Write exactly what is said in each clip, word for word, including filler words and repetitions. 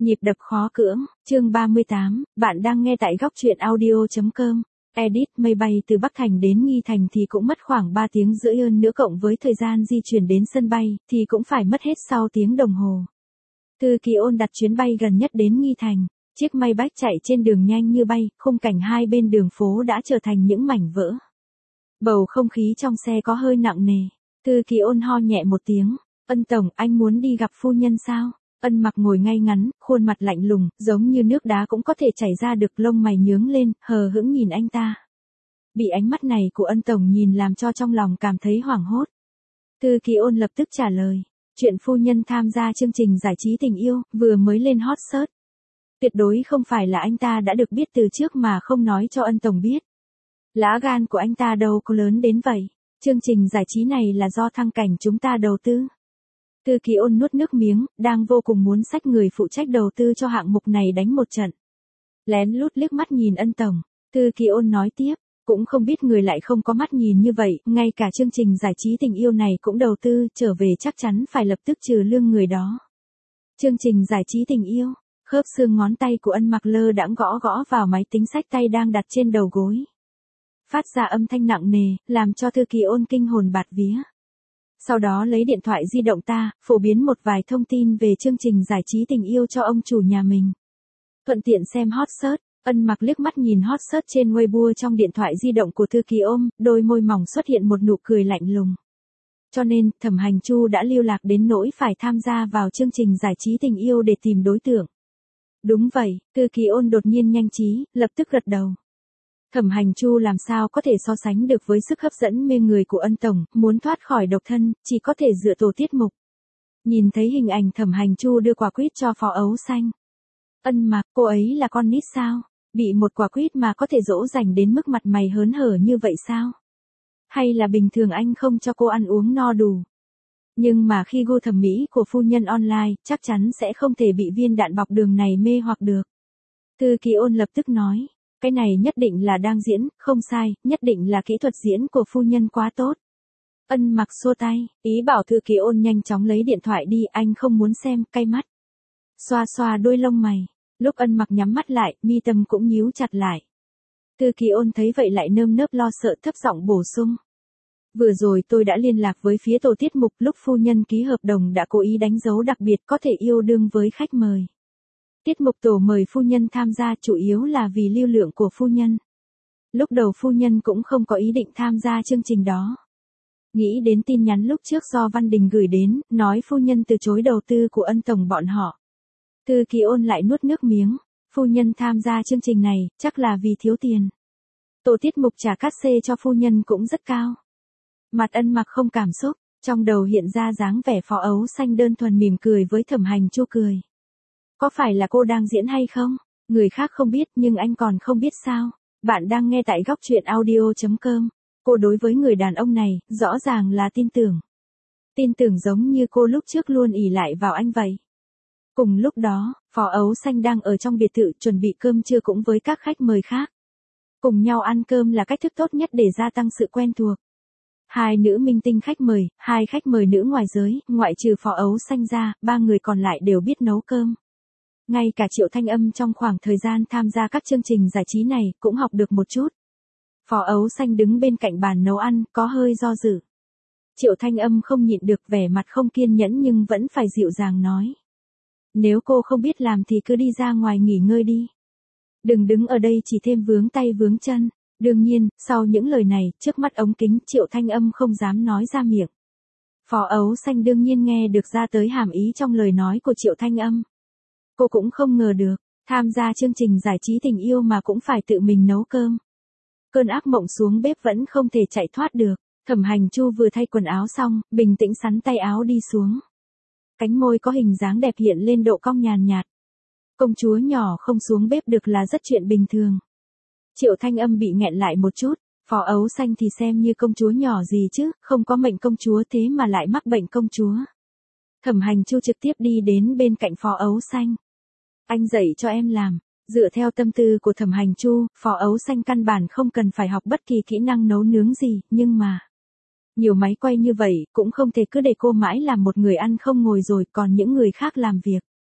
Nhịp đập khó cưỡng, chương ba mươi tám, bạn đang nghe tại góc truyện audio.com. Edit mây bay từ Bắc Thành đến Nghi Thành thì cũng mất khoảng ba tiếng rưỡi hơn nữa, cộng với thời gian di chuyển đến sân bay thì cũng phải mất hết sau tiếng đồng hồ. Thư Kỳ Ôn đặt chuyến bay gần nhất đến Nghi Thành. Chiếc Maybach chạy trên đường nhanh như bay, khung cảnh hai bên đường phố đã trở thành những mảnh vỡ. Bầu không khí trong xe có hơi nặng nề. Thư Kỳ Ôn ho nhẹ một tiếng. Ân tổng, anh muốn đi gặp phu nhân sao? Ân Mặc ngồi ngay ngắn, khuôn mặt lạnh lùng, giống như nước đá cũng có thể chảy ra được, lông mày nhướng lên, hờ hững nhìn anh ta. Bị ánh mắt này của Ân tổng nhìn làm cho trong lòng cảm thấy hoảng hốt. Thư Kỳ Ôn lập tức trả lời. Chuyện phu nhân tham gia chương trình giải trí tình yêu, vừa mới lên hot search. Tuyệt đối không phải là anh ta đã được biết từ trước mà không nói cho Ân tổng biết. Lá gan của anh ta đâu có lớn đến vậy. Chương trình giải trí này là do Thăng Cảnh chúng ta đầu tư. Thư Kỳ Ôn nuốt nước miếng, đang vô cùng muốn xách người phụ trách đầu tư cho hạng mục này đánh một trận. Lén lút liếc mắt nhìn Ân tổng, Thư Kỳ Ôn nói tiếp, cũng không biết người lại không có mắt nhìn như vậy, ngay cả chương trình giải trí tình yêu này cũng đầu tư, trở về chắc chắn phải lập tức trừ lương người đó. Chương trình giải trí tình yêu, khớp xương ngón tay của Ân Mặc lơ đãng gõ gõ vào máy tính xách tay đang đặt trên đầu gối. Phát ra âm thanh nặng nề, làm cho Thư Kỳ Ôn kinh hồn bạt vía. Sau đó lấy điện thoại di động ta, phổ biến một vài thông tin về chương trình giải trí tình yêu cho ông chủ nhà mình. Thuận tiện xem hot search, Ân Mặc liếc mắt nhìn hot search trên Weibo trong điện thoại di động của Thư Kỳ Ôn, đôi môi mỏng xuất hiện một nụ cười lạnh lùng. Cho nên, Thẩm Hành Chu đã lưu lạc đến nỗi phải tham gia vào chương trình giải trí tình yêu để tìm đối tượng. Đúng vậy, Thư Kỳ Ôn đột nhiên nhanh trí, lập tức gật đầu. Thẩm Hành Chu làm sao có thể so sánh được với sức hấp dẫn mê người của Ân tổng, muốn thoát khỏi độc thân, chỉ có thể dựa tổ tiết mục. Nhìn thấy hình ảnh Thẩm Hành Chu đưa quả quýt cho Phó Ấu Xanh. Ân Mặc, cô ấy là con nít sao? Bị một quả quýt mà có thể dỗ dành đến mức mặt mày hớn hở như vậy sao? Hay là bình thường anh không cho cô ăn uống no đủ? Nhưng mà khi gu thẩm mỹ của phu nhân online, chắc chắn sẽ không thể bị viên đạn bọc đường này mê hoặc được. Thư Kỳ Ôn lập tức nói. Cái này nhất định là đang diễn, không sai, nhất định là kỹ thuật diễn của phu nhân quá tốt. Ân Mặc xua tay, ý bảo Thư Kỳ Ôn nhanh chóng lấy điện thoại đi, anh không muốn xem, cay mắt. Xoa xoa đôi lông mày, lúc Ân Mặc nhắm mắt lại, mi tâm cũng nhíu chặt lại. Thư Kỳ Ôn thấy vậy lại nơm nớp lo sợ, thấp giọng bổ sung. Vừa rồi tôi đã liên lạc với phía tổ tiết mục, lúc phu nhân ký hợp đồng đã cố ý đánh dấu đặc biệt có thể yêu đương với khách mời. Tiết mục tổ mời phu nhân tham gia chủ yếu là vì lưu lượng của phu nhân. Lúc đầu phu nhân cũng không có ý định tham gia chương trình đó. Nghĩ đến tin nhắn lúc trước do Văn Đình gửi đến, nói phu nhân từ chối đầu tư của Ân tổng bọn họ. Thư Kỳ Ôn lại nuốt nước miếng, phu nhân tham gia chương trình này, chắc là vì thiếu tiền. Tổ tiết mục trả cát xê cho phu nhân cũng rất cao. Mặt Ân Mặc không cảm xúc, trong đầu hiện ra dáng vẻ Phó Ấu Xanh đơn thuần mỉm cười với Thẩm Hành Chu cười. Có phải là cô đang diễn hay không? Người khác không biết nhưng anh còn không biết sao? Bạn đang nghe tại góc truyện audio.com. Cô đối với người đàn ông này, rõ ràng là tin tưởng. Tin tưởng giống như cô lúc trước luôn ỷ lại vào anh vậy. Cùng lúc đó, Phó Ấu Xanh đang ở trong biệt thự chuẩn bị cơm trưa cũng với các khách mời khác. Cùng nhau ăn cơm là cách thức tốt nhất để gia tăng sự quen thuộc. Hai nữ minh tinh khách mời, hai khách mời nữ ngoài giới, ngoại trừ Phó Ấu Xanh ra, ba người còn lại đều biết nấu cơm. Ngay cả Triệu Thanh Âm trong khoảng thời gian tham gia các chương trình giải trí này cũng học được một chút. Phó Ấu Xanh đứng bên cạnh bàn nấu ăn, có hơi do dự. Triệu Thanh Âm không nhịn được, vẻ mặt không kiên nhẫn nhưng vẫn phải dịu dàng nói. Nếu cô không biết làm thì cứ đi ra ngoài nghỉ ngơi đi. Đừng đứng ở đây chỉ thêm vướng tay vướng chân. Đương nhiên, sau những lời này, trước mắt ống kính, Triệu Thanh Âm không dám nói ra miệng. Phó Ấu Xanh đương nhiên nghe được ra tới hàm ý trong lời nói của Triệu Thanh Âm. Cô cũng không ngờ được, tham gia chương trình giải trí tình yêu mà cũng phải tự mình nấu cơm. Cơn ác mộng xuống bếp vẫn không thể chạy thoát được. Thẩm Hành Chu vừa thay quần áo xong, bình tĩnh sắn tay áo đi xuống. Cánh môi có hình dáng đẹp hiện lên độ cong nhàn nhạt. Công chúa nhỏ không xuống bếp được là rất chuyện bình thường. Triệu Thanh Âm bị nghẹn lại một chút, Phó Ấu Xanh thì xem như công chúa nhỏ gì chứ, không có mệnh công chúa thế mà lại mắc bệnh công chúa. Thẩm Hành Chu trực tiếp đi đến bên cạnh Phó Ấu Xanh. Anh dạy cho em làm. Dựa theo tâm tư của Thẩm Hành Chu, Phó Ấu Xanh căn bản không cần phải học bất kỳ kỹ năng nấu nướng gì, nhưng mà nhiều máy quay như vậy, cũng không thể cứ để cô mãi làm một người ăn không ngồi rồi còn những người khác làm việc.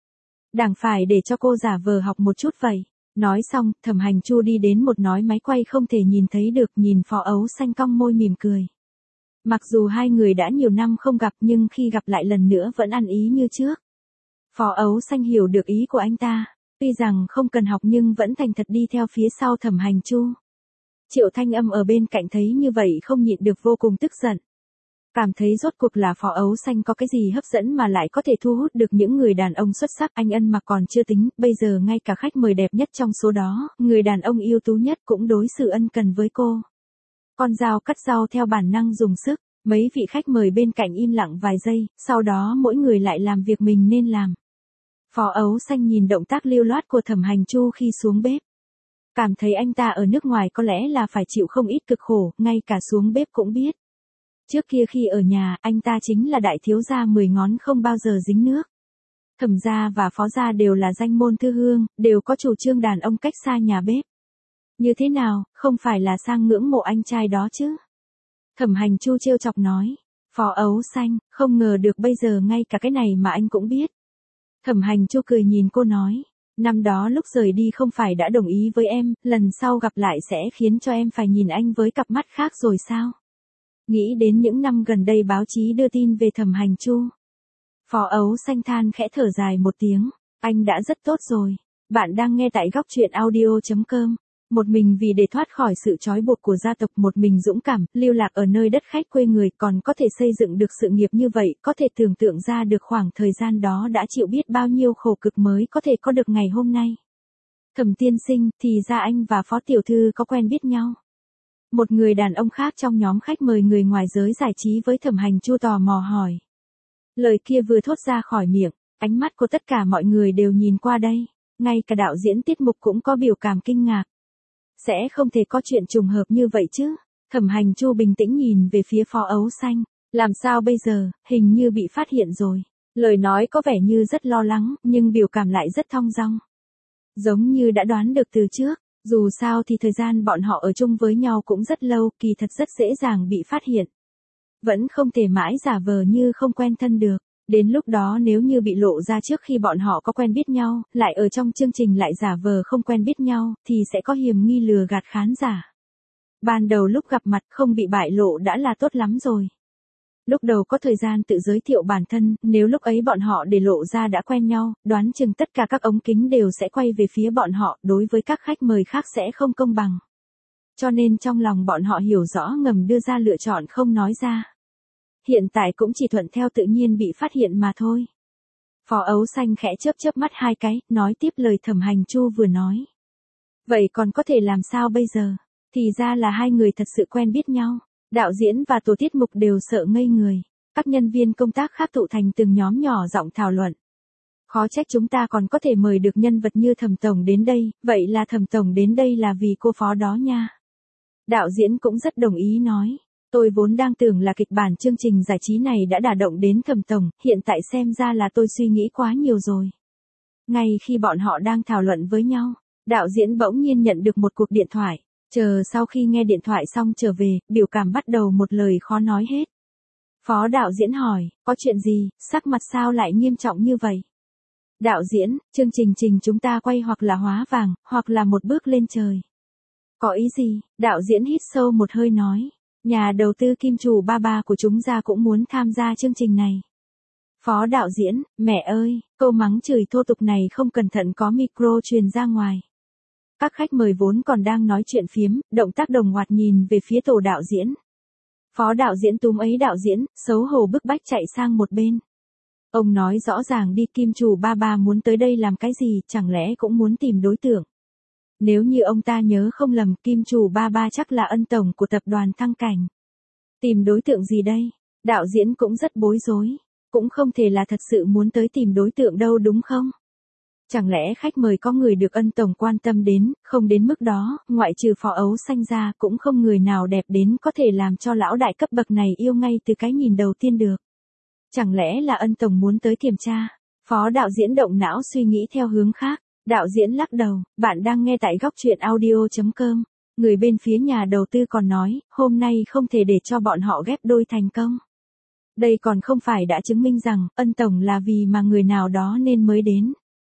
Đành phải để cho cô giả vờ học một chút vậy. Nói xong, Thẩm Hành Chu đi đến một nói máy quay không thể nhìn thấy được, nhìn Phó Ấu Xanh cong môi mỉm cười. Mặc dù hai người đã nhiều năm không gặp nhưng khi gặp lại lần nữa vẫn ăn ý như trước. Phó Ấu Xanh hiểu được ý của anh ta, tuy rằng không cần học nhưng vẫn thành thật đi theo phía sau Thẩm Hành Chu. Triệu Thanh Âm ở bên cạnh thấy như vậy không nhịn được vô cùng tức giận. Cảm thấy rốt cuộc là Phó Ấu Xanh có cái gì hấp dẫn mà lại có thể thu hút được những người đàn ông xuất sắc. Anh Ân mà còn chưa tính, bây giờ ngay cả khách mời đẹp nhất trong số đó, người đàn ông ưu tú nhất cũng đối xử ân cần với cô. Con dao cắt rau theo bản năng dùng sức, mấy vị khách mời bên cạnh im lặng vài giây, sau đó mỗi người lại làm việc mình nên làm. Phó Ấu Xanh nhìn động tác lưu loát của Thẩm Hành Chu khi xuống bếp. Cảm thấy anh ta ở nước ngoài có lẽ là phải chịu không ít cực khổ, ngay cả xuống bếp cũng biết. Trước kia khi ở nhà, anh ta chính là đại thiếu gia mười ngón không bao giờ dính nước. Thẩm gia và Phó gia đều là danh môn thư hương, đều có chủ trương đàn ông cách xa nhà bếp. Như thế nào, không phải là sang ngưỡng mộ anh trai đó chứ? Thẩm Hành Chu trêu chọc nói. Phó Ấu Xanh, không ngờ được bây giờ ngay cả cái này mà anh cũng biết. Thẩm Hành Chu cười nhìn cô nói. Năm đó lúc rời đi không phải đã đồng ý với em, lần sau gặp lại sẽ khiến cho em phải nhìn anh với cặp mắt khác rồi sao? Nghĩ đến những năm gần đây báo chí đưa tin về Thẩm Hành Chu. Phó Ấu Xanh than khẽ thở dài một tiếng. Anh đã rất tốt rồi. Bạn đang nghe tại góc truyện audio chấm com. Một mình vì để thoát khỏi sự trói buộc của gia tộc, một mình dũng cảm, lưu lạc ở nơi đất khách quê người, còn có thể xây dựng được sự nghiệp như vậy, có thể tưởng tượng ra được khoảng thời gian đó đã chịu biết bao nhiêu khổ cực mới có thể có được ngày hôm nay. Thẩm tiên sinh, thì ra anh và Phó tiểu thư có quen biết nhau. Một người đàn ông khác trong nhóm khách mời người ngoài giới giải trí với Thẩm Hành Chu tò mò hỏi. Lời kia vừa thốt ra khỏi miệng, ánh mắt của tất cả mọi người đều nhìn qua đây, ngay cả đạo diễn tiết mục cũng có biểu cảm kinh ngạc. Sẽ không thể có chuyện trùng hợp như vậy chứ? Thẩm Hành Chu bình tĩnh nhìn về phía Phó Ấu Xanh. Làm sao bây giờ, hình như bị phát hiện rồi. Lời nói có vẻ như rất lo lắng, nhưng biểu cảm lại rất thong dong. Giống như đã đoán được từ trước, dù sao thì thời gian bọn họ ở chung với nhau cũng rất lâu, kỳ thật rất dễ dàng bị phát hiện. Vẫn không thể mãi giả vờ như không quen thân được. Đến lúc đó nếu như bị lộ ra trước khi bọn họ có quen biết nhau, lại ở trong chương trình lại giả vờ không quen biết nhau, thì sẽ có hiểm nghi lừa gạt khán giả. Ban đầu lúc gặp mặt không bị bại lộ đã là tốt lắm rồi. Lúc đầu có thời gian tự giới thiệu bản thân, nếu lúc ấy bọn họ để lộ ra đã quen nhau, đoán chừng tất cả các ống kính đều sẽ quay về phía bọn họ, đối với các khách mời khác sẽ không công bằng. Cho nên trong lòng bọn họ hiểu rõ ngầm đưa ra lựa chọn không nói ra. Hiện tại cũng chỉ thuận theo tự nhiên bị phát hiện mà thôi. Phó Ấu Xanh khẽ chớp chớp mắt hai cái, nói tiếp lời Thẩm Hành Chu vừa nói. Vậy còn có thể làm sao bây giờ? Thì ra là hai người thật sự quen biết nhau. Đạo diễn và tổ tiết mục đều sợ ngây người. Các nhân viên công tác khác tụ thành từng nhóm nhỏ giọng thảo luận. Khó trách chúng ta còn có thể mời được nhân vật như Thẩm Tổng đến đây, vậy là Thẩm Tổng đến đây là vì cô Phó đó nha. Đạo diễn cũng rất đồng ý nói. Tôi vốn đang tưởng là kịch bản chương trình giải trí này đã đả động đến Thẩm Tổng, hiện tại xem ra là tôi suy nghĩ quá nhiều rồi. Ngay khi bọn họ đang thảo luận với nhau, đạo diễn bỗng nhiên nhận được một cuộc điện thoại. Chờ sau khi nghe điện thoại xong trở về, biểu cảm bắt đầu một lời khó nói hết. Phó đạo diễn hỏi, có chuyện gì, sắc mặt sao lại nghiêm trọng như vậy? Đạo diễn, chương trình trình chúng ta quay hoặc là hóa vàng, hoặc là một bước lên trời. Có ý gì? Đạo diễn hít sâu một hơi nói. Nhà đầu tư Kim Chủ ba ba của chúng ta cũng muốn tham gia chương trình này. Phó đạo diễn, mẹ ơi, câu mắng chửi thô tục này không cẩn thận có micro truyền ra ngoài. Các khách mời vốn còn đang nói chuyện phiếm, động tác đồng loạt nhìn về phía tổ đạo diễn. Phó đạo diễn túm ấy đạo diễn, xấu hổ bức bách chạy sang một bên. Ông nói rõ ràng đi, Kim Chủ ba ba muốn tới đây làm cái gì, chẳng lẽ cũng muốn tìm đối tượng. Nếu như ông ta nhớ không lầm, Kim Chủ ba ba chắc là ân tổng của tập đoàn Thăng Cảnh. Tìm đối tượng gì đây? Đạo diễn cũng rất bối rối. Cũng không thể là thật sự muốn tới tìm đối tượng đâu đúng không? Chẳng lẽ khách mời có người được ân tổng quan tâm đến, không đến mức đó, ngoại trừ Phó Ấu Xanh ra cũng không người nào đẹp đến có thể làm cho lão đại cấp bậc này yêu ngay từ cái nhìn đầu tiên được. Chẳng lẽ là ân tổng muốn tới kiểm tra? Phó đạo diễn động não suy nghĩ theo hướng khác. Đạo diễn lắc đầu, bạn đang nghe tại góc truyện audio chấm com. Người bên phía nhà đầu tư còn nói, hôm nay không thể để cho bọn họ ghép đôi thành công. Đây còn không phải đã chứng minh rằng, ân tổng là vì mà người nào đó nên mới đến.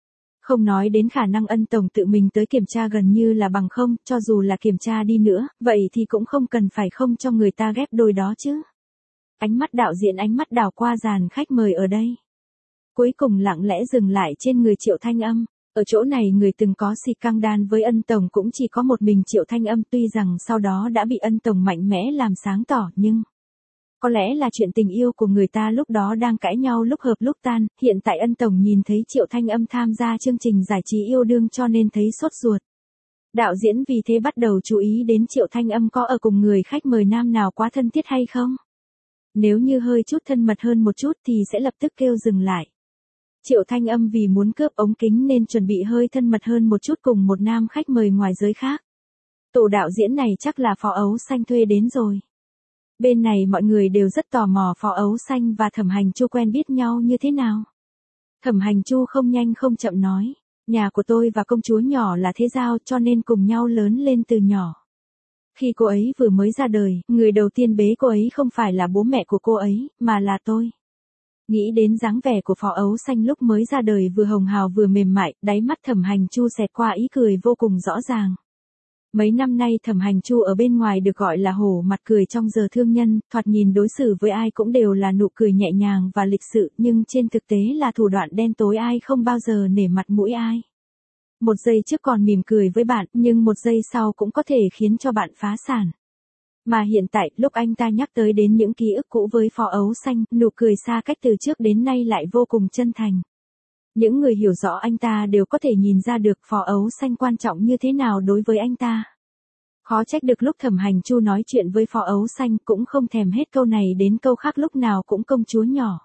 Không nói đến khả năng Ân tổng tự mình tới kiểm tra gần như là bằng không, cho dù là kiểm tra đi nữa, vậy thì cũng không cần phải không cho người ta ghép đôi đó chứ. Ánh mắt đạo diễn ánh mắt đảo qua dàn khách mời ở đây. Cuối cùng lặng lẽ dừng lại trên người Triệu Thanh Âm. Ở chỗ này người từng có xì căng đan với Ân tổng cũng chỉ có một mình Triệu Thanh Âm, tuy rằng sau đó đã bị Ân tổng mạnh mẽ làm sáng tỏ, nhưng có lẽ là chuyện tình yêu của người ta lúc đó đang cãi nhau lúc hợp lúc tan, hiện tại Ân tổng nhìn thấy Triệu Thanh Âm tham gia chương trình giải trí yêu đương cho nên thấy sốt ruột. Đạo diễn vì thế bắt đầu chú ý đến Triệu Thanh Âm có ở cùng người khách mời nam nào quá thân thiết hay không. Nếu như hơi chút thân mật hơn một chút thì sẽ lập tức kêu dừng lại. Triệu Thanh Âm vì muốn cướp ống kính nên chuẩn bị hơi thân mật hơn một chút cùng một nam khách mời ngoài giới khác. Tổ đạo diễn này chắc là Phó Ấu Xanh thuê đến rồi. Bên này mọi người đều rất tò mò Phó Ấu Xanh và Thẩm Hành Chu quen biết nhau như thế nào. Thẩm Hành Chu không nhanh không chậm nói, nhà của tôi và công chúa nhỏ là thế giao cho nên cùng nhau lớn lên từ nhỏ. Khi cô ấy vừa mới ra đời, người đầu tiên bế cô ấy không phải là bố mẹ của cô ấy, mà là tôi. Nghĩ đến dáng vẻ của Phó Ấu Xanh lúc mới ra đời vừa hồng hào vừa mềm mại, đáy mắt Thẩm Hành Chu xẹt qua ý cười vô cùng rõ ràng. Mấy năm nay Thẩm Hành Chu ở bên ngoài được gọi là hổ mặt cười trong giờ thương nhân, thoạt nhìn đối xử với ai cũng đều là nụ cười nhẹ nhàng và lịch sự, nhưng trên thực tế là thủ đoạn đen tối, ai không bao giờ nể mặt mũi ai. Một giây trước còn mỉm cười với bạn, nhưng một giây sau cũng có thể khiến cho bạn phá sản. Mà hiện tại, lúc anh ta nhắc tới đến những ký ức cũ với Phó Ấu Xanh, nụ cười xa cách từ trước đến nay lại vô cùng chân thành. Những người hiểu rõ anh ta đều có thể nhìn ra được Phó Ấu Xanh quan trọng như thế nào đối với anh ta. Khó trách được lúc Thẩm Hành Chu nói chuyện với Phó Ấu Xanh cũng không thèm hết câu này đến câu khác, lúc nào cũng công chúa nhỏ.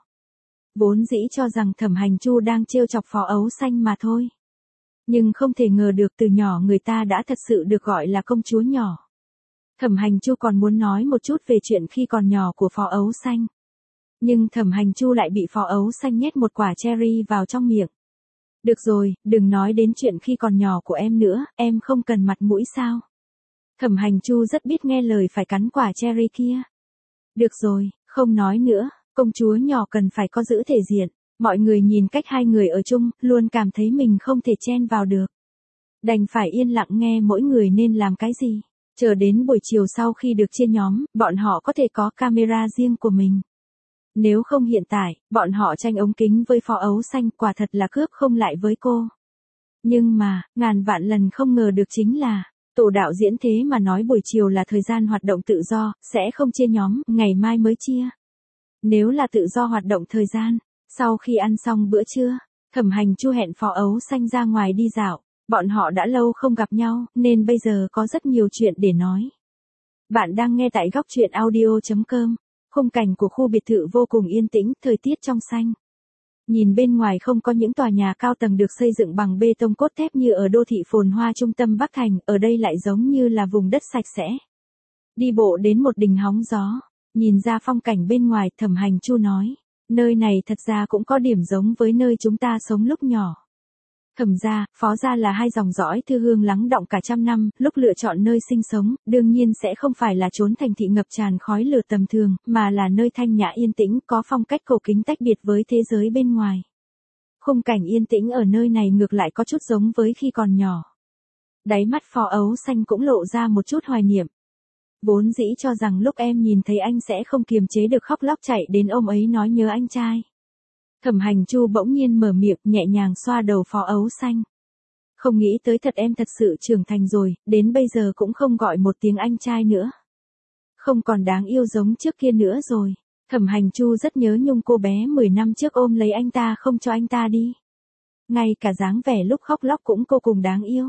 Vốn dĩ cho rằng Thẩm Hành Chu đang trêu chọc Phó Ấu Xanh mà thôi. Nhưng không thể ngờ được từ nhỏ người ta đã thật sự được gọi là công chúa nhỏ. Thẩm Hành Chu còn muốn nói một chút về chuyện khi còn nhỏ của Phó Ấu Xanh. Nhưng Thẩm Hành Chu lại bị Phó Ấu Xanh nhét một quả cherry vào trong miệng. Được rồi, đừng nói đến chuyện khi còn nhỏ của em nữa, em không cần mặt mũi sao? Thẩm Hành Chu rất biết nghe lời phải cắn quả cherry kia. Được rồi, không nói nữa, công chúa nhỏ cần phải có giữ thể diện. Mọi người nhìn cách hai người ở chung, luôn cảm thấy mình không thể chen vào được. Đành phải yên lặng nghe mỗi người nên làm cái gì. Chờ đến buổi chiều sau khi được chia nhóm, bọn họ có thể có camera riêng của mình. Nếu không hiện tại, bọn họ tranh ống kính với Phó Ấu Xanh, quả thật là cướp không lại với cô. Nhưng mà, ngàn vạn lần không ngờ được chính là, tổ đạo diễn thế mà nói buổi chiều là thời gian hoạt động tự do, sẽ không chia nhóm, ngày mai mới chia. Nếu là tự do hoạt động thời gian, sau khi ăn xong bữa trưa, Thẩm Hành Chu hẹn Phó Ấu Xanh ra ngoài đi dạo. Bọn họ đã lâu không gặp nhau, nên bây giờ có rất nhiều chuyện để nói. Bạn đang nghe tại góc truyện audio chấm com. Khung cảnh của khu biệt thự vô cùng yên tĩnh, thời tiết trong xanh. Nhìn bên ngoài không có những tòa nhà cao tầng được xây dựng bằng bê tông cốt thép như ở đô thị phồn hoa trung tâm Bắc Thành, ở đây lại giống như là vùng đất sạch sẽ. Đi bộ đến một đình hóng gió, nhìn ra phong cảnh bên ngoài, Thẩm Hành Chu nói, nơi này thật ra cũng có điểm giống với nơi chúng ta sống lúc nhỏ. Thẩm gia, Phó gia là hai dòng dõi thư hương lắng đọng cả trăm năm, lúc lựa chọn nơi sinh sống, đương nhiên sẽ không phải là chốn thành thị ngập tràn khói lửa tầm thường, mà là nơi thanh nhã yên tĩnh, có phong cách cổ kính tách biệt với thế giới bên ngoài. Khung cảnh yên tĩnh ở nơi này ngược lại có chút giống với khi còn nhỏ. Đáy mắt Phó Ấu Xanh cũng lộ ra một chút hoài niệm. Vốn dĩ cho rằng lúc em nhìn thấy anh sẽ không kiềm chế được khóc lóc chạy đến ôm ấy nói nhớ anh trai. Thẩm Hành Chu bỗng nhiên mở miệng, nhẹ nhàng xoa đầu Phó Ấu Xanh. Không nghĩ tới thật em thật sự trưởng thành rồi, đến bây giờ cũng không gọi một tiếng anh trai nữa. Không còn đáng yêu giống trước kia nữa rồi. Thẩm Hành Chu rất nhớ nhung cô bé mười năm trước ôm lấy anh ta không cho anh ta đi. Ngay cả dáng vẻ lúc khóc lóc cũng vô cùng đáng yêu.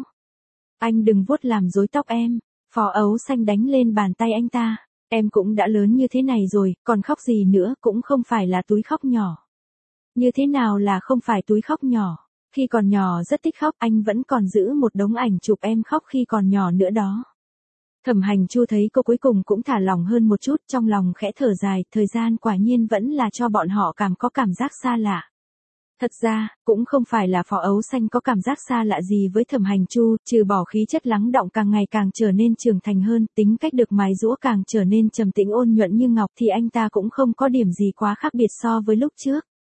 Anh đừng vuốt làm rối tóc em. Phó Ấu Xanh đánh lên bàn tay anh ta. Em cũng đã lớn như thế này rồi, còn khóc gì nữa, cũng không phải là túi khóc nhỏ. Như thế nào là không phải túi khóc nhỏ? Khi còn nhỏ rất thích khóc, anh vẫn còn giữ một đống ảnh chụp em khóc khi còn nhỏ nữa đó. Thẩm Hành Chu thấy cô cuối cùng cũng thả lỏng hơn một chút, trong lòng khẽ thở dài, thời gian quả nhiên vẫn là cho bọn họ cảm có cảm giác xa lạ. Thật ra, cũng không phải là Phó Ấu Xanh có cảm giác xa lạ gì với Thẩm Hành Chu, trừ bỏ khí chất lắng đọng càng ngày càng trở nên trưởng thành hơn, tính cách được mài giũa càng trở nên trầm tĩnh ôn nhuận như ngọc thì anh ta cũng không có điểm gì quá khác biệt so với lúc trước.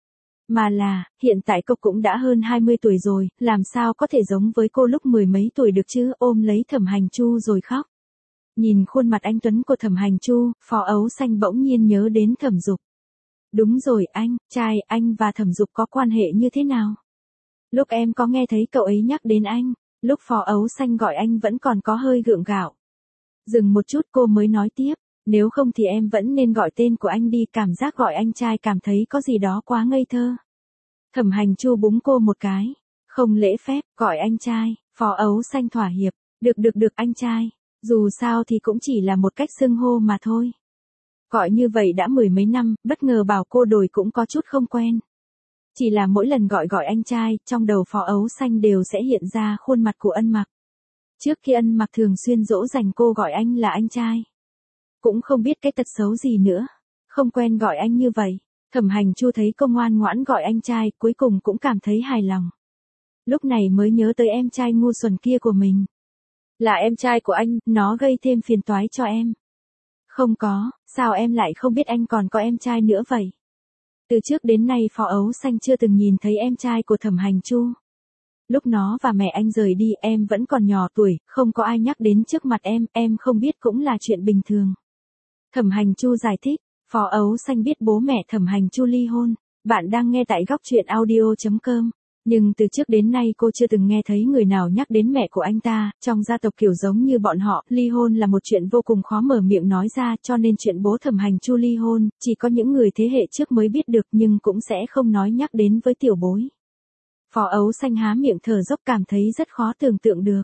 Mà là, hiện tại cô cũng đã hơn hai mươi tuổi rồi, làm sao có thể giống với cô lúc mười mấy tuổi được chứ, ôm lấy Thẩm Hành Chu rồi khóc. Nhìn khuôn mặt anh tuấn của Thẩm Hành Chu, Phó Ấu Xanh bỗng nhiên nhớ đến Thẩm Dục. Đúng rồi anh, trai, anh và Thẩm Dục có quan hệ như thế nào? Lúc em có nghe thấy cậu ấy nhắc đến anh, lúc Phó Ấu Xanh gọi anh vẫn còn có hơi gượng gạo. Dừng một chút cô mới nói tiếp, nếu không thì em vẫn nên gọi tên của anh đi, cảm giác gọi anh trai cảm thấy có gì đó quá ngây thơ. Thẩm Hành Chu búng cô một cái, không lễ phép, gọi anh trai, Phó Ấu Xanh thỏa hiệp, được được được anh trai, dù sao thì cũng chỉ là một cách xưng hô mà thôi. Gọi như vậy đã mười mấy năm, bất ngờ bảo cô đổi cũng có chút không quen. Chỉ là mỗi lần gọi gọi anh trai, trong đầu Phó Ấu Xanh đều sẽ hiện ra khuôn mặt của Ân Mặc. Trước khi Ân Mặc thường xuyên dỗ dành cô gọi anh là anh trai. Cũng không biết cái tật xấu gì nữa, không quen gọi anh như vậy. Thẩm Hành Chu thấy cô ngoan ngoãn gọi anh trai, cuối cùng cũng cảm thấy hài lòng. Lúc này mới nhớ tới em trai ngu xuẩn kia của mình. Là em trai của anh, nó gây thêm phiền toái cho em. Không có, sao em lại không biết anh còn có em trai nữa vậy? Từ trước đến nay Phó Ấu Xanh chưa từng nhìn thấy em trai của Thẩm Hành Chu. Lúc nó và mẹ anh rời đi em vẫn còn nhỏ tuổi, không có ai nhắc đến trước mặt em, em không biết cũng là chuyện bình thường. Thẩm Hành Chu giải thích, Phó Ấu Xanh biết bố mẹ Thẩm Hành Chu ly hôn. Bạn đang nghe tại góc truyện audio chấm com. Nhưng từ trước đến nay cô chưa từng nghe thấy người nào nhắc đến mẹ của anh ta, trong gia tộc kiểu giống như bọn họ, ly hôn là một chuyện vô cùng khó mở miệng nói ra, cho nên chuyện bố Thẩm Hành Chu ly hôn, chỉ có những người thế hệ trước mới biết được nhưng cũng sẽ không nói nhắc đến với tiểu bối. Phó Ấu Xanh há miệng thở dốc cảm thấy rất khó tưởng tượng được.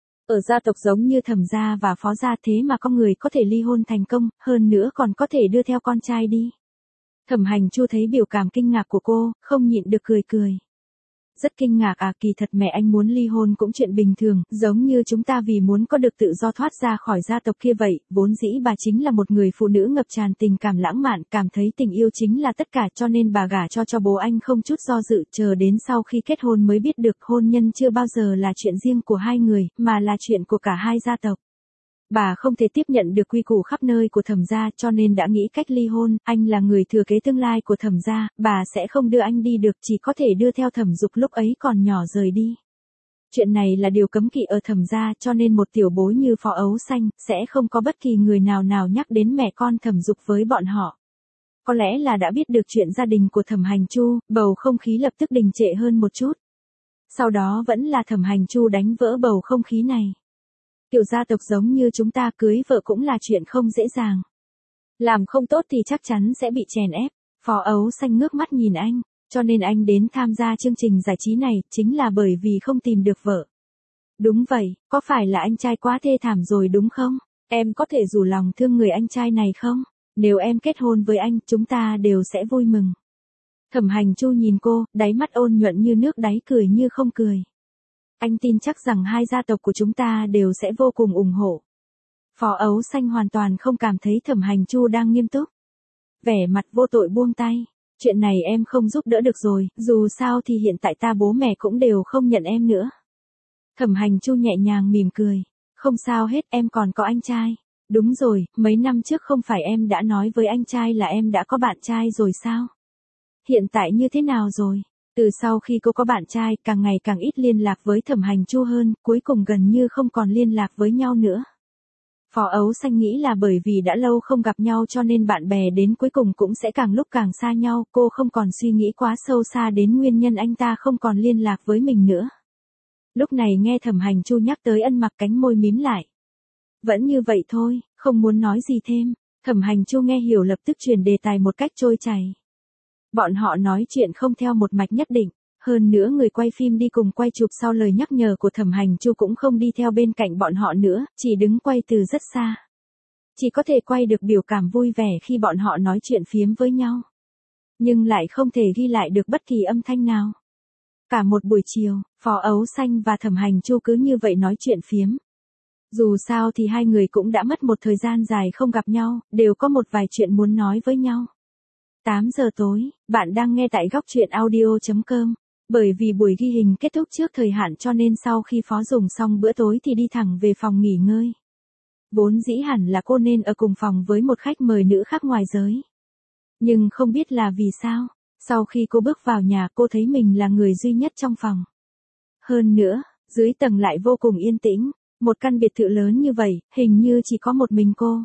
Ở gia tộc giống như Thẩm gia và Phó gia thế mà có người có thể ly hôn thành công, hơn nữa còn có thể đưa theo con trai đi. Thẩm Hành Chu thấy biểu cảm kinh ngạc của cô, không nhịn được cười cười. Rất kinh ngạc à, kỳ thật mẹ anh muốn ly hôn cũng chuyện bình thường, giống như chúng ta vì muốn có được tự do thoát ra khỏi gia tộc kia vậy, vốn dĩ bà chính là một người phụ nữ ngập tràn tình cảm lãng mạn, cảm thấy tình yêu chính là tất cả cho nên bà gả cho cho bố anh không chút do dự, chờ đến sau khi kết hôn mới biết được hôn nhân chưa bao giờ là chuyện riêng của hai người, mà là chuyện của cả hai gia tộc. Bà không thể tiếp nhận được quy củ khắp nơi của Thẩm gia cho nên đã nghĩ cách ly hôn, anh là người thừa kế tương lai của Thẩm gia, bà sẽ không đưa anh đi được, chỉ có thể đưa theo Thẩm Dục lúc ấy còn nhỏ rời đi. Chuyện này là điều cấm kỵ ở Thẩm gia cho nên một tiểu bối như Phó Ấu Xanh sẽ không có bất kỳ người nào nào nhắc đến mẹ con Thẩm Dục với bọn họ. Có lẽ là đã biết được chuyện gia đình của Thẩm Hành Chu, bầu không khí lập tức đình trệ hơn một chút. Sau đó vẫn là Thẩm Hành Chu đánh vỡ bầu không khí này. Kiểu gia tộc giống như chúng ta cưới vợ cũng là chuyện không dễ dàng. Làm không tốt thì chắc chắn sẽ bị chèn ép. Phó Ấu Xanh ngước mắt nhìn anh, cho nên anh đến tham gia chương trình giải trí này chính là bởi vì không tìm được vợ. Đúng vậy, có phải là anh trai quá thê thảm rồi đúng không? Em có thể rủ lòng thương người anh trai này không? Nếu em kết hôn với anh, chúng ta đều sẽ vui mừng. Thẩm Hành Chu nhìn cô, đáy mắt ôn nhuận như nước đáy, cười như không cười. Anh tin chắc rằng hai gia tộc của chúng ta đều sẽ vô cùng ủng hộ. Phó Ấu Xanh hoàn toàn không cảm thấy Thẩm Hành Chu đang nghiêm túc. Vẻ mặt vô tội buông tay. Chuyện này em không giúp đỡ được rồi, dù sao thì hiện tại ta bố mẹ cũng đều không nhận em nữa. Thẩm Hành Chu nhẹ nhàng mỉm cười. Không sao hết, em còn có anh trai. Đúng rồi, mấy năm trước không phải em đã nói với anh trai là em đã có bạn trai rồi sao? Hiện tại như thế nào rồi? Từ sau khi cô có bạn trai, càng ngày càng ít liên lạc với Thẩm Hành Chu hơn, cuối cùng gần như không còn liên lạc với nhau nữa. Phó Ấu Xanh nghĩ là bởi vì đã lâu không gặp nhau cho nên bạn bè đến cuối cùng cũng sẽ càng lúc càng xa nhau, cô không còn suy nghĩ quá sâu xa đến nguyên nhân anh ta không còn liên lạc với mình nữa. Lúc này nghe Thẩm Hành Chu nhắc tới Ân Mặc, cánh môi mím lại. Vẫn như vậy thôi, không muốn nói gì thêm. Thẩm Hành Chu nghe hiểu lập tức chuyển đề tài một cách trôi chảy. Bọn họ nói chuyện không theo một mạch nhất định, hơn nữa người quay phim đi cùng quay chụp sau lời nhắc nhở của Thẩm Hành Chu cũng không đi theo bên cạnh bọn họ nữa, chỉ đứng quay từ rất xa. Chỉ có thể quay được biểu cảm vui vẻ khi bọn họ nói chuyện phiếm với nhau. Nhưng lại không thể ghi lại được bất kỳ âm thanh nào. Cả một buổi chiều, Phó Ấu Xanh và Thẩm Hành Chu cứ như vậy nói chuyện phiếm. Dù sao thì hai người cũng đã mất một thời gian dài không gặp nhau, đều có một vài chuyện muốn nói với nhau. tám giờ tối, bạn đang nghe tại góc truyện audio chấm com. Bởi vì buổi ghi hình kết thúc trước thời hạn cho nên sau khi Phó dùng xong bữa tối thì đi thẳng về phòng nghỉ ngơi. Vốn dĩ hẳn là cô nên ở cùng phòng với một khách mời nữ khác ngoài giới. Nhưng không biết là vì sao, Sau khi cô bước vào nhà, cô thấy mình là người duy nhất trong phòng. Hơn nữa, dưới tầng lại vô cùng yên tĩnh, một căn biệt thự lớn như vậy, hình như chỉ có một mình cô.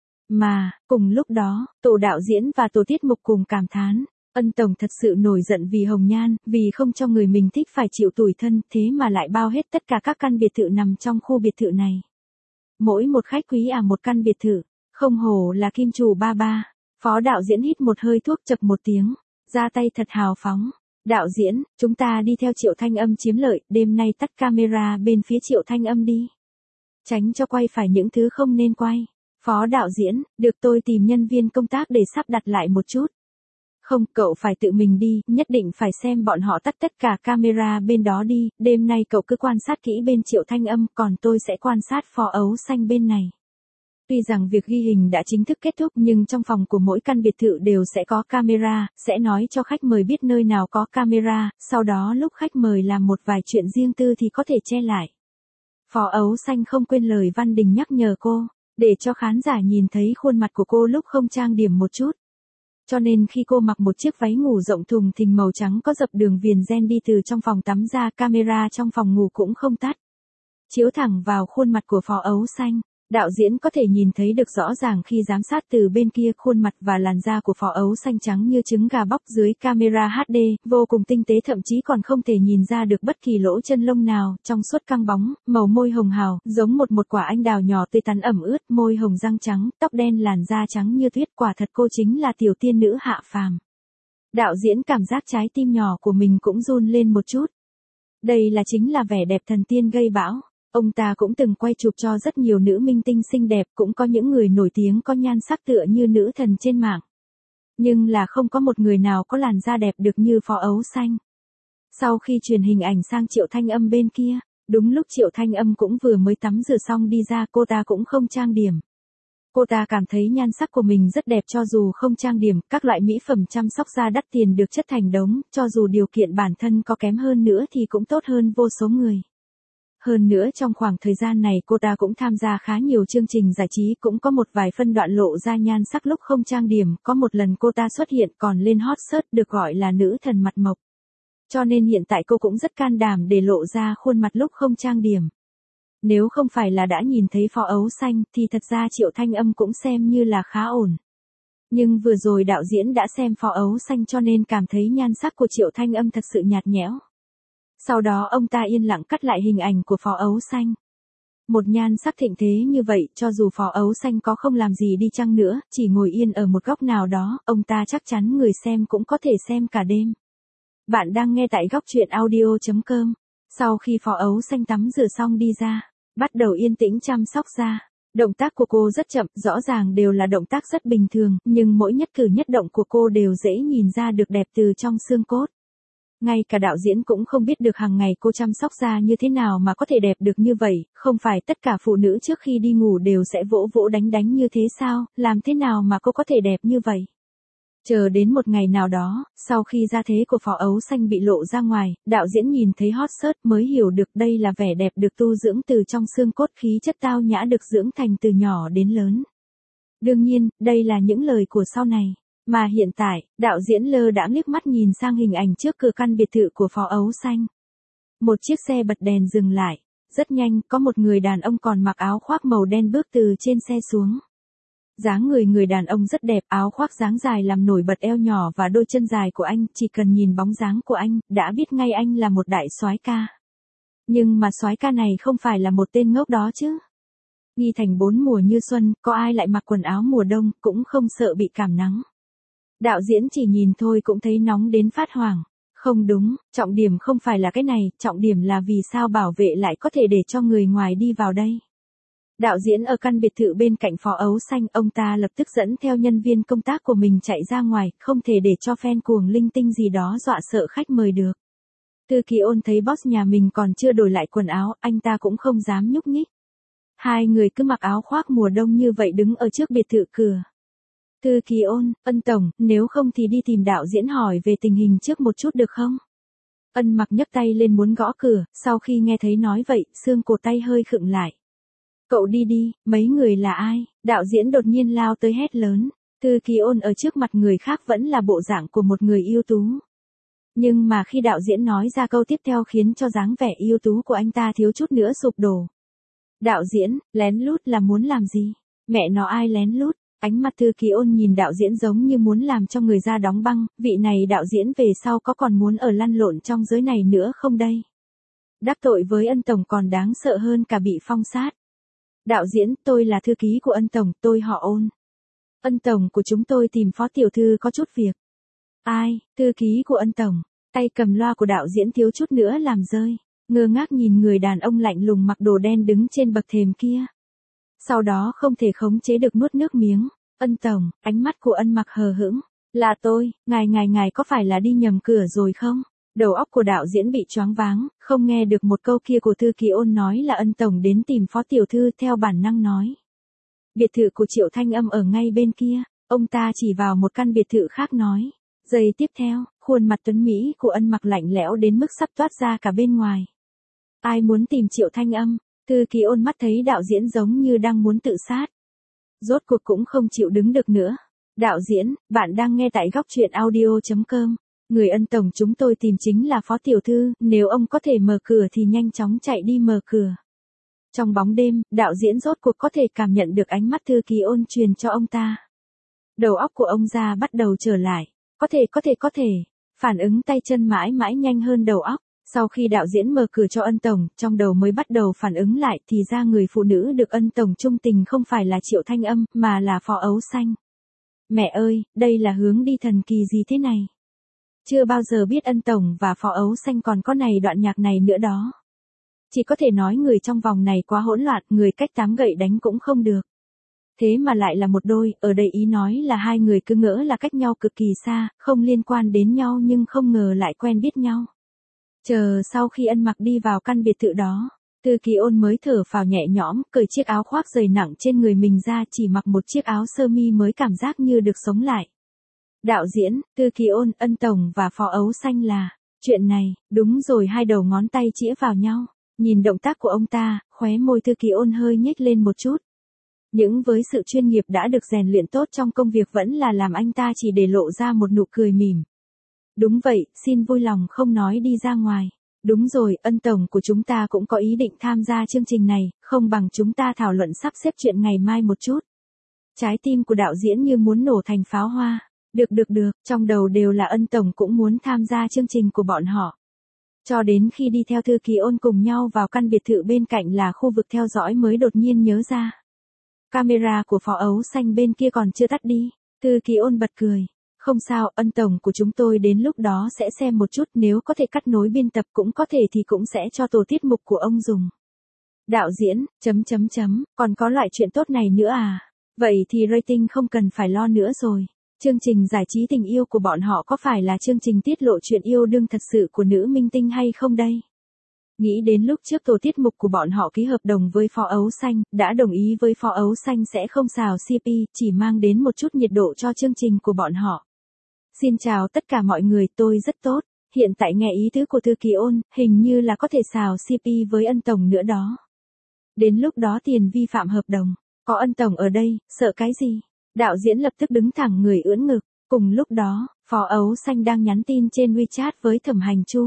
Mà, cùng lúc đó, tổ đạo diễn và tổ tiết mục cùng cảm thán, Ân tổng thật sự nổi giận vì Hồng Nhan, vì không cho người mình thích phải chịu tủi thân, thế mà lại bao hết tất cả các căn biệt thự nằm trong khu biệt thự này. Mỗi một khách quý à một căn biệt thự, không hổ là kim chủ ba ba. Phó đạo diễn hít một hơi thuốc chập một tiếng, ra tay thật hào phóng. Đạo diễn, chúng ta đi theo Triệu Thanh Âm chiếm lợi, đêm nay tắt camera bên phía Triệu Thanh Âm đi. Tránh cho quay phải những thứ không nên quay. Phó đạo diễn, được tôi tìm nhân viên công tác để sắp đặt lại một chút. Không, cậu phải tự mình đi, nhất định phải xem bọn họ tắt tất cả camera bên đó đi, đêm nay cậu cứ quan sát kỹ bên Triệu Thanh Âm, còn tôi sẽ quan sát Phó Ấu Xanh bên này. Tuy rằng việc ghi hình đã chính thức kết thúc nhưng trong phòng của mỗi căn biệt thự đều sẽ có camera, sẽ nói cho khách mời biết nơi nào có camera, sau đó lúc khách mời làm một vài chuyện riêng tư thì có thể che lại. Phó Ấu Xanh không quên lời Văn Đình nhắc nhở cô, để cho khán giả nhìn thấy khuôn mặt của cô lúc không trang điểm một chút. Cho nên khi cô mặc một chiếc váy ngủ rộng thùng thình màu trắng có dập đường viền ren đi từ trong phòng tắm ra, camera trong phòng ngủ cũng không tắt. Chiếu thẳng vào khuôn mặt của Phó Ấu Xanh. Đạo diễn có thể nhìn thấy được rõ ràng khi giám sát từ bên kia khuôn mặt và làn da của Phó Ấu Xanh trắng như trứng gà bóc dưới camera hát đê, vô cùng tinh tế, thậm chí còn không thể nhìn ra được bất kỳ lỗ chân lông nào, trong suốt căng bóng, màu môi hồng hào, giống một một quả anh đào nhỏ tươi tắn ẩm ướt, môi hồng răng trắng, tóc đen, làn da trắng như tuyết, quả thật cô chính là tiểu tiên nữ hạ phàm. Đạo diễn cảm giác trái tim nhỏ của mình cũng run lên một chút. Đây là chính là vẻ đẹp thần tiên gây bão. Ông ta cũng từng quay chụp cho rất nhiều nữ minh tinh xinh đẹp, cũng có những người nổi tiếng có nhan sắc tựa như nữ thần trên mạng. Nhưng là không có một người nào có làn da đẹp được như Phó Ấu Xanh. Sau khi truyền hình ảnh sang Triệu Thanh Âm bên kia, đúng lúc Triệu Thanh Âm cũng vừa mới tắm rửa xong đi ra, cô ta cũng không trang điểm. Cô ta cảm thấy nhan sắc của mình rất đẹp cho dù không trang điểm, các loại mỹ phẩm chăm sóc da đắt tiền được chất thành đống, cho dù điều kiện bản thân có kém hơn nữa thì cũng tốt hơn vô số người. Hơn nữa trong khoảng thời gian này cô ta cũng tham gia khá nhiều chương trình giải trí, cũng có một vài phân đoạn lộ ra nhan sắc lúc không trang điểm, có một lần cô ta xuất hiện còn lên hot search được gọi là nữ thần mặt mộc. Cho nên hiện tại cô cũng rất can đảm để lộ ra khuôn mặt lúc không trang điểm. Nếu không phải là đã nhìn thấy Phó Ấu Xanh thì thật ra Triệu Thanh Âm cũng xem như là khá ổn. Nhưng vừa rồi đạo diễn đã xem Phó Ấu Xanh cho nên cảm thấy nhan sắc của Triệu Thanh Âm thật sự nhạt nhẽo. Sau đó ông ta yên lặng cắt lại hình ảnh của Phó Ấu Xanh. Một nhan sắc thịnh thế như vậy, cho dù Phó Ấu Xanh có không làm gì đi chăng nữa, chỉ ngồi yên ở một góc nào đó, ông ta chắc chắn người xem cũng có thể xem cả đêm. Bạn đang nghe tại góc truyện audio chấm com. Sau khi Phó Ấu Xanh tắm rửa xong đi ra, bắt đầu yên tĩnh chăm sóc da. Động tác của cô rất chậm, rõ ràng đều là động tác rất bình thường, nhưng mỗi nhất cử nhất động của cô đều dễ nhìn ra được đẹp từ trong xương cốt. Ngay cả đạo diễn cũng không biết được hàng ngày cô chăm sóc da như thế nào mà có thể đẹp được như vậy, không phải tất cả phụ nữ trước khi đi ngủ đều sẽ vỗ vỗ đánh đánh như thế sao, làm thế nào mà cô có thể đẹp như vậy. Chờ đến một ngày nào đó, sau khi da thế của Phó Ấu Xanh bị lộ ra ngoài, đạo diễn nhìn thấy hot search mới hiểu được đây là vẻ đẹp được tu dưỡng từ trong xương cốt, khí chất tao nhã được dưỡng thành từ nhỏ đến lớn. Đương nhiên, đây là những lời của sau này. Mà hiện tại, đạo diễn lơ đãng liếc mắt nhìn sang hình ảnh trước cửa căn biệt thự của Phó Ấu Xanh. Một chiếc xe bật đèn dừng lại. Rất nhanh, có một người đàn ông còn mặc áo khoác màu đen bước từ trên xe xuống. Dáng người người đàn ông rất đẹp, áo khoác dáng dài làm nổi bật eo nhỏ và đôi chân dài của anh, chỉ cần nhìn bóng dáng của anh, đã biết ngay anh là một đại soái ca. Nhưng mà soái ca này không phải là một tên ngốc đó chứ. Nghi thành bốn mùa như xuân, có ai lại mặc quần áo mùa đông, cũng không sợ bị cảm nắng. Đạo diễn chỉ nhìn thôi cũng thấy nóng đến phát hoảng. Không đúng, trọng điểm không phải là cái này, trọng điểm là vì sao bảo vệ lại có thể để cho người ngoài đi vào đây. Đạo diễn ở căn biệt thự bên cạnh Phó Ấu Xanh, ông ta lập tức dẫn theo nhân viên công tác của mình chạy ra ngoài, không thể để cho fan cuồng linh tinh gì đó dọa sợ khách mời được. Tư Kỳ Ôn thấy boss nhà mình còn chưa đổi lại quần áo, anh ta cũng không dám nhúc nhích. Hai người cứ mặc áo khoác mùa đông như vậy đứng ở trước biệt thự cửa. Tư Kỳ Ôn, Ân tổng, nếu không thì đi tìm đạo diễn hỏi về tình hình trước một chút được không? Ân Mặc nhấc tay lên muốn gõ cửa, sau khi nghe thấy nói vậy, xương cổ tay hơi khựng lại. Cậu đi đi, mấy người là ai? Đạo diễn đột nhiên lao tới hét lớn. Thư Ký Ôn ở trước mặt người khác vẫn là bộ dạng của một người ưu tú. Nhưng mà khi đạo diễn nói ra câu tiếp theo khiến cho dáng vẻ ưu tú của anh ta thiếu chút nữa sụp đổ. Đạo diễn, lén lút là muốn làm gì? Mẹ nó ai lén lút? Ánh mắt Thư Ký Ôn nhìn đạo diễn giống như muốn làm cho người da đóng băng, vị này đạo diễn về sau có còn muốn ở lăn lộn trong giới này nữa không đây? Đắc tội với Ân Tổng còn đáng sợ hơn cả bị phong sát. Đạo diễn, tôi là thư ký của Ân Tổng, tôi họ Ôn. Ân Tổng của chúng tôi tìm phó tiểu thư có chút việc. Ai, thư ký của Ân Tổng? Tay cầm loa của đạo diễn thiếu chút nữa làm rơi, ngơ ngác nhìn người đàn ông lạnh lùng mặc đồ đen đứng trên bậc thềm kia. Sau đó không thể khống chế được nuốt nước miếng. Ân Tổng, ánh mắt của Ân Mặc hờ hững. Là tôi, ngài ngài ngài có phải là đi nhầm cửa rồi không? Đầu óc của đạo diễn bị choáng váng, không nghe được một câu kia của Thư Ký Ôn nói là Ân Tổng đến tìm phó tiểu thư, theo bản năng nói. Biệt thự của Triệu Thanh Âm ở ngay bên kia, ông ta chỉ vào một căn biệt thự khác nói. Giây tiếp theo, khuôn mặt tuấn Mỹ của Ân Mặc lạnh lẽo đến mức sắp toát ra cả bên ngoài. Ai muốn tìm Triệu Thanh Âm? Thư Ký Ôn mắt thấy đạo diễn giống như đang muốn tự sát. Rốt cuộc cũng không chịu đứng được nữa. Đạo diễn, bạn đang nghe tại góc truyện audio chấm com. Người Ân Tổng chúng tôi tìm chính là phó tiểu thư, nếu ông có thể mở cửa thì nhanh chóng chạy đi mở cửa. Trong bóng đêm, đạo diễn rốt cuộc có thể cảm nhận được ánh mắt Thư Ký Ôn truyền cho ông ta. Đầu óc của ông già bắt đầu trở lại. Có thể có thể có thể. Phản ứng tay chân mãi mãi nhanh hơn đầu óc. Sau khi đạo diễn mở cửa cho Ân Tổng, trong đầu mới bắt đầu phản ứng lại thì ra người phụ nữ được Ân Tổng trung tình không phải là Triệu Thanh Âm, mà là Phó Ấu Xanh. Mẹ ơi, đây là hướng đi thần kỳ gì thế này? Chưa bao giờ biết Ân Tổng và Phó Ấu Xanh còn có này đoạn nhạc này nữa đó. Chỉ có thể nói người trong vòng này quá hỗn loạn, người cách tám gậy đánh cũng không được. Thế mà lại là một đôi, ở đây ý nói là hai người cứ ngỡ là cách nhau cực kỳ xa, không liên quan đến nhau nhưng không ngờ lại quen biết nhau. Chờ sau khi Ân Mặc đi vào căn biệt thự đó, Thư Ký Ôn mới thở phào nhẹ nhõm, cởi chiếc áo khoác dày nặng trên người mình ra, chỉ mặc một chiếc áo sơ mi mới cảm giác như được sống lại. Đạo diễn, Thư Ký Ôn, Ân Tổng và Phó Ấu Xanh là, chuyện này, đúng rồi, hai đầu ngón tay chĩa vào nhau. Nhìn động tác của ông ta, khóe môi Thư Ký Ôn hơi nhếch lên một chút. Nhưng với sự chuyên nghiệp đã được rèn luyện tốt trong công việc vẫn là làm anh ta chỉ để lộ ra một nụ cười mỉm. Đúng vậy, xin vui lòng không nói đi ra ngoài. Đúng rồi, Ân Tổng của chúng ta cũng có ý định tham gia chương trình này, không bằng chúng ta thảo luận sắp xếp chuyện ngày mai một chút. Trái tim của đạo diễn như muốn nổ thành pháo hoa. Được được được, trong đầu đều là Ân Tổng cũng muốn tham gia chương trình của bọn họ. Cho đến khi đi theo Thư Ký Ôn cùng nhau vào căn biệt thự bên cạnh là khu vực theo dõi mới đột nhiên nhớ ra. Camera của Phó Ấu Xanh bên kia còn chưa tắt đi. Thư Ký Ôn bật cười. Không sao, Ân Tổng của chúng tôi đến lúc đó sẽ xem một chút, nếu có thể cắt nối biên tập cũng có thể thì cũng sẽ cho tổ tiết mục của ông dùng. Đạo diễn, chấm chấm chấm, còn có loại chuyện tốt này nữa à? Vậy thì rating không cần phải lo nữa rồi. Chương trình giải trí tình yêu của bọn họ có phải là chương trình tiết lộ chuyện yêu đương thật sự của nữ minh tinh hay không đây? Nghĩ đến lúc trước tổ tiết mục của bọn họ ký hợp đồng với Phó Ấu Xanh, đã đồng ý với Phó Ấu Xanh sẽ không xào xê pê, chỉ mang đến một chút nhiệt độ cho chương trình của bọn họ. Xin chào tất cả mọi người, tôi rất tốt. Hiện tại nghe ý tứ của Thư Ký Ôn, hình như là có thể xào xê pê với Ân Tổng nữa đó. Đến lúc đó tiền vi phạm hợp đồng. Có Ân Tổng ở đây, sợ cái gì? Đạo diễn lập tức đứng thẳng người ưỡn ngực. Cùng lúc đó, Phó Ấu Xanh đang nhắn tin trên WeChat với Thẩm Hành Chu.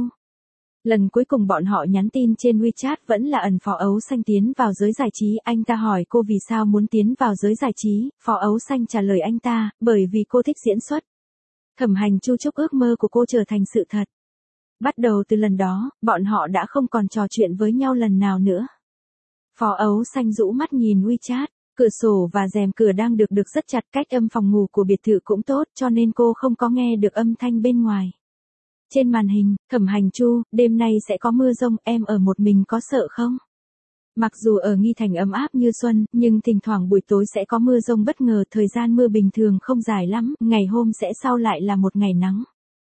Lần cuối cùng bọn họ nhắn tin trên WeChat vẫn là ẩn Phó Ấu Xanh tiến vào giới giải trí. Anh ta hỏi cô vì sao muốn tiến vào giới giải trí. Phó Ấu Xanh trả lời anh ta, bởi vì cô thích diễn xuất. Thẩm Hành Chu chúc ước mơ của cô trở thành sự thật. Bắt đầu từ lần đó, bọn họ đã không còn trò chuyện với nhau lần nào nữa. Phó Ấu Xanh rũ mắt nhìn WeChat, cửa sổ và rèm cửa đang được được rất chặt, cách âm phòng ngủ của biệt thự cũng tốt cho nên cô không có nghe được âm thanh bên ngoài. Trên màn hình, Thẩm Hành Chu, đêm nay sẽ có mưa rông, em ở một mình có sợ không? Mặc dù ở Nghi Thành ấm áp như xuân, nhưng thỉnh thoảng buổi tối sẽ có mưa rông bất ngờ, thời gian mưa bình thường không dài lắm, ngày hôm sẽ sau lại là một ngày nắng.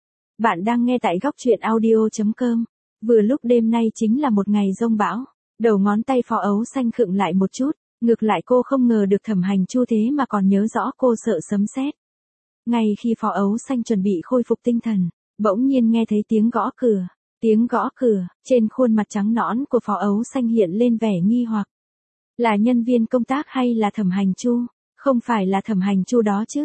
Bạn đang nghe tại góc truyện audio chấm com. Vừa lúc đêm nay chính là một ngày rông bão. Đầu ngón tay Phó Ấu Xanh khựng lại một chút, ngược lại cô không ngờ được Thẩm Hành Chu thế mà còn nhớ rõ cô sợ sấm sét. Ngay khi Phó Ấu Xanh chuẩn bị khôi phục tinh thần, bỗng nhiên nghe thấy tiếng gõ cửa. Tiếng gõ cửa, trên khuôn mặt trắng nõn của Phó Ấu Xanh hiện lên vẻ nghi hoặc. Là nhân viên công tác hay là Thẩm Hành Chu? Không phải là Thẩm Hành Chu đó chứ?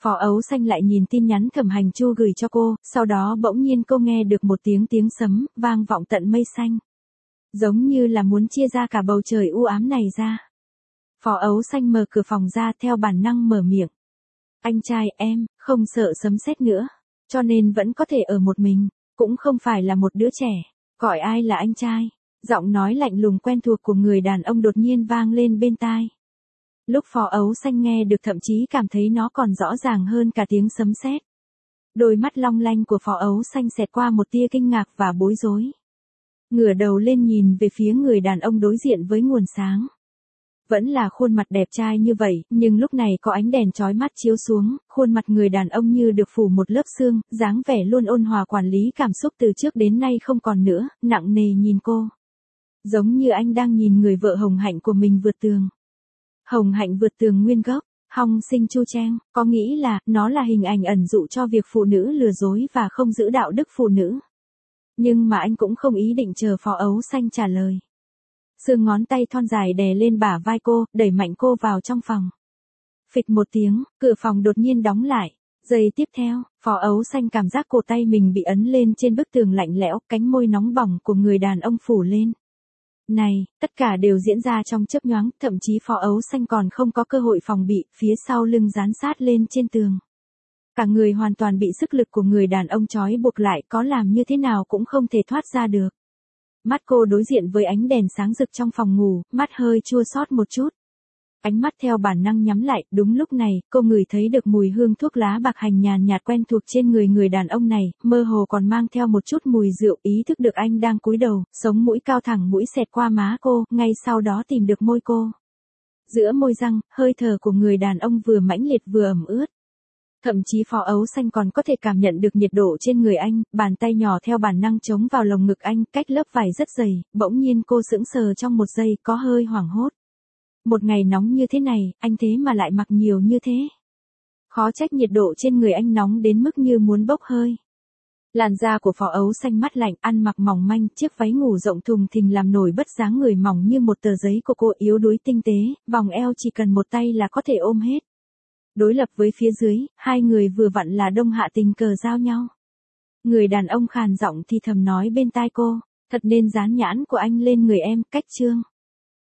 Phó Ấu Xanh lại nhìn tin nhắn Thẩm Hành Chu gửi cho cô, sau đó bỗng nhiên cô nghe được một tiếng tiếng sấm, vang vọng tận mây xanh. Giống như là muốn chia ra cả bầu trời u ám này ra. Phó Ấu Xanh mở cửa phòng ra theo bản năng mở miệng. Anh trai em, không sợ sấm sét nữa, cho nên vẫn có thể ở một mình, cũng không phải là một đứa trẻ. Gọi ai là anh trai? Giọng nói lạnh lùng quen thuộc của người đàn ông đột nhiên vang lên bên tai. Lúc Phó Ấu Xanh nghe được thậm chí cảm thấy nó còn rõ ràng hơn cả tiếng sấm sét. Đôi mắt long lanh của Phó Ấu Xanh xẹt qua một tia kinh ngạc và bối rối. Ngửa đầu lên nhìn về phía người đàn ông đối diện với nguồn sáng. Vẫn là khuôn mặt đẹp trai như vậy, nhưng lúc này có ánh đèn chói mắt chiếu xuống, khuôn mặt người đàn ông như được phủ một lớp sương, dáng vẻ luôn ôn hòa quản lý cảm xúc từ trước đến nay không còn nữa, nặng nề nhìn cô. Giống như anh đang nhìn người vợ Hồng Hạnh của mình vượt tường. Hồng Hạnh vượt tường nguyên gốc, Hong Sinh Chu Trang, có nghĩ là, nó là hình ảnh ẩn dụ cho việc phụ nữ lừa dối và không giữ đạo đức phụ nữ. Nhưng mà anh cũng không ý định chờ Phó Ấu Xanh trả lời. Xương ngón tay thon dài đè lên bả vai cô, đẩy mạnh cô vào trong phòng. Phịch một tiếng, cửa phòng đột nhiên đóng lại. Giây tiếp theo, Phó Ấu Xanh cảm giác cổ tay mình bị ấn lên trên bức tường lạnh lẽo, cánh môi nóng bỏng của người đàn ông phủ lên. Này, tất cả đều diễn ra trong chớp nhoáng, thậm chí Phó Ấu Xanh còn không có cơ hội phòng bị, phía sau lưng dán sát lên trên tường. Cả người hoàn toàn bị sức lực của người đàn ông trói buộc lại, có làm như thế nào cũng không thể thoát ra được. Mắt cô đối diện với ánh đèn sáng rực trong phòng ngủ, mắt hơi chua xót một chút. Ánh mắt theo bản năng nhắm lại, đúng lúc này, cô ngửi thấy được mùi hương thuốc lá bạc hành nhàn nhạt quen thuộc trên người người đàn ông này, mơ hồ còn mang theo một chút mùi rượu, ý thức được anh đang cúi đầu, sống mũi cao thẳng mũi xẹt qua má cô, ngay sau đó tìm được môi cô. Giữa môi răng, hơi thở của người đàn ông vừa mãnh liệt vừa ẩm ướt. Thậm chí Phó Ấu Xanh còn có thể cảm nhận được nhiệt độ trên người anh, bàn tay nhỏ theo bản năng chống vào lồng ngực anh, cách lớp vải rất dày, bỗng nhiên cô sững sờ trong một giây, có hơi hoảng hốt. Một ngày nóng như thế này, anh thế mà lại mặc nhiều như thế. Khó trách nhiệt độ trên người anh nóng đến mức như muốn bốc hơi. Làn da của Phó Ấu Xanh mát lạnh, ăn mặc mỏng manh, chiếc váy ngủ rộng thùng thình làm nổi bật dáng người mỏng như một tờ giấy của cô, yếu đuối tinh tế, vòng eo chỉ cần một tay là có thể ôm hết. Đối lập với phía dưới, hai người vừa vặn là đông hạ tình cờ giao nhau. Người đàn ông khàn giọng thì thầm nói bên tai cô, thật nên dán nhãn của anh lên người em, cách trương.